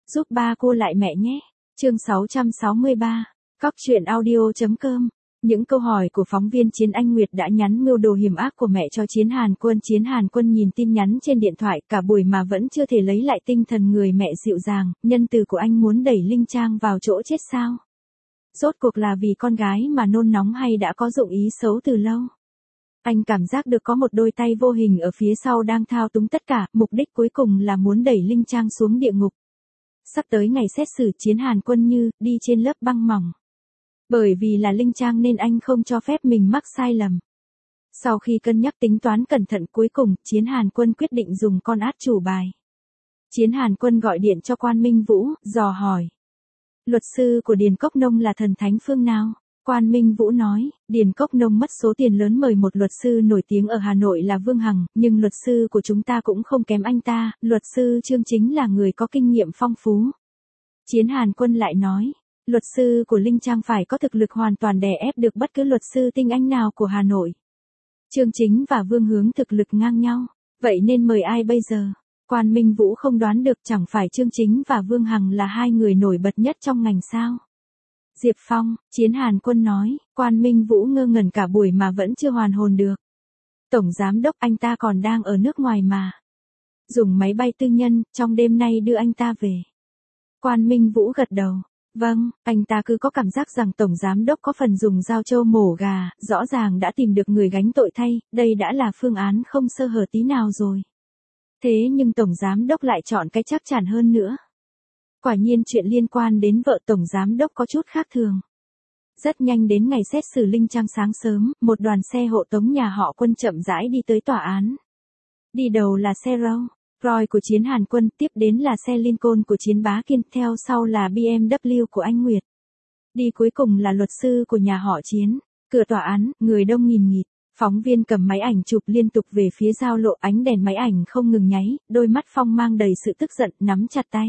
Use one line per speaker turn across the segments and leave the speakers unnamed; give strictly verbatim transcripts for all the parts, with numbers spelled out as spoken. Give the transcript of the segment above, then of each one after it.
Giúp ba cô lại mẹ nhé. Chương sáu trăm sáu mươi ba. Cóc truyện audio chấm com. Những câu hỏi của phóng viên Chiến Anh Nguyệt đã nhắn mưu đồ hiểm ác của mẹ cho Chiến Hàn Quân. Chiến Hàn Quân nhìn tin nhắn trên điện thoại cả buổi mà vẫn chưa thể lấy lại tinh thần. Người mẹ dịu dàng, nhân từ của anh muốn đẩy Linh Trang vào chỗ chết sao? Rốt cuộc là vì con gái mà nôn nóng hay đã có dụng ý xấu từ lâu? Anh cảm giác được có một đôi tay vô hình ở phía sau đang thao túng tất cả, mục đích cuối cùng là muốn đẩy Linh Trang xuống địa ngục. Sắp tới ngày xét xử, Chiến Hàn Quân như đi trên lớp băng mỏng. Bởi vì là Linh Trang nên anh không cho phép mình mắc sai lầm. Sau khi cân nhắc tính toán cẩn thận, cuối cùng Chiến Hàn Quân quyết định dùng con át chủ bài. Chiến Hàn Quân gọi điện cho Quan Minh Vũ, dò hỏi. Luật sư của Điền Cốc Nông là thần thánh phương nào? Quan Minh Vũ nói, Điền Cốc Nông mất số tiền lớn mời một luật sư nổi tiếng ở Hà Nội là Vương Hằng, nhưng luật sư của chúng ta cũng không kém anh ta, luật sư Trương chính là người có kinh nghiệm phong phú. Chiến Hàn Quân lại nói, luật sư của Linh Trang phải có thực lực hoàn toàn đè ép được bất cứ luật sư tinh anh nào của Hà Nội. Trương Chính và Vương Hướng thực lực ngang nhau, vậy nên mời ai bây giờ? Quan Minh Vũ không đoán được, chẳng phải Trương Chính và Vương Hằng là hai người nổi bật nhất trong ngành sao? Diệp Phong, Chiến Hàn Quân nói. Quan Minh Vũ ngơ ngẩn cả buổi mà vẫn chưa hoàn hồn được. Tổng giám đốc, anh ta còn đang ở nước ngoài mà. Dùng máy bay tư nhân, trong đêm nay đưa anh ta về. Quan Minh Vũ gật đầu. Vâng, anh ta cứ có cảm giác rằng tổng giám đốc có phần dùng dao trâu mổ gà, rõ ràng đã tìm được người gánh tội thay, đây đã là phương án không sơ hở tí nào rồi. Thế nhưng tổng giám đốc lại chọn cái chắc chắn hơn nữa. Quả nhiên chuyện liên quan đến vợ tổng giám đốc có chút khác thường. Rất nhanh đến ngày xét xử Linh Trang sáng sớm, một đoàn xe hộ tống nhà họ Quân chậm rãi đi tới tòa án. Đi đầu là xe Rolls Royce của Chiến Hàn Quân, tiếp đến là xe Lincoln của Chiến Bá Kiên, theo sau là bê em vê của anh Nguyệt. Đi cuối cùng là luật sư của nhà họ Chiến. Cửa tòa án, người đông nghìn nghịt. Phóng viên cầm máy ảnh chụp liên tục về phía giao lộ, ánh đèn máy ảnh không ngừng nháy, đôi mắt Phong mang đầy sự tức giận, nắm chặt tay.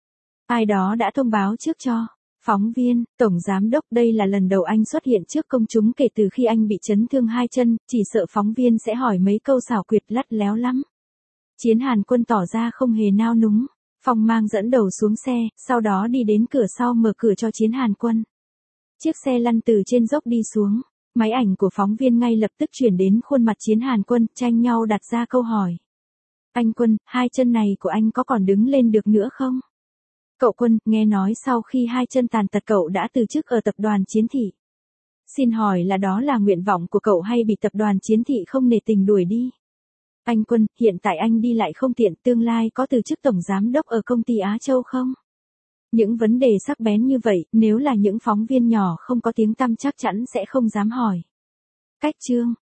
Ai đó đã thông báo trước cho. Phóng viên, tổng giám đốc, đây là lần đầu anh xuất hiện trước công chúng kể từ khi anh bị chấn thương hai chân, chỉ sợ phóng viên sẽ hỏi mấy câu xảo quyệt lắt léo lắm. Chiến Hàn Quân tỏ ra không hề nao núng. Phong mang dẫn đầu xuống xe, sau đó đi đến cửa sau mở cửa cho Chiến Hàn Quân. Chiếc xe lăn từ trên dốc đi xuống. Máy ảnh của phóng viên ngay lập tức chuyển đến khuôn mặt Chiến Hàn Quân, tranh nhau đặt ra câu hỏi. Anh Quân, hai chân này của anh có còn đứng lên được nữa không? Cậu Quân, nghe nói sau khi hai chân tàn tật cậu đã từ chức ở tập đoàn Chiến Thị. Xin hỏi là đó là nguyện vọng của cậu hay bị tập đoàn Chiến Thị không nể tình đuổi đi? Anh Quân, hiện tại anh đi lại không tiện, tương lai có từ chức tổng giám đốc ở công ty Á Châu không? Những vấn đề sắc bén như vậy, nếu là những phóng viên nhỏ không có tiếng tăm chắc chắn sẽ không dám hỏi. Cách chương,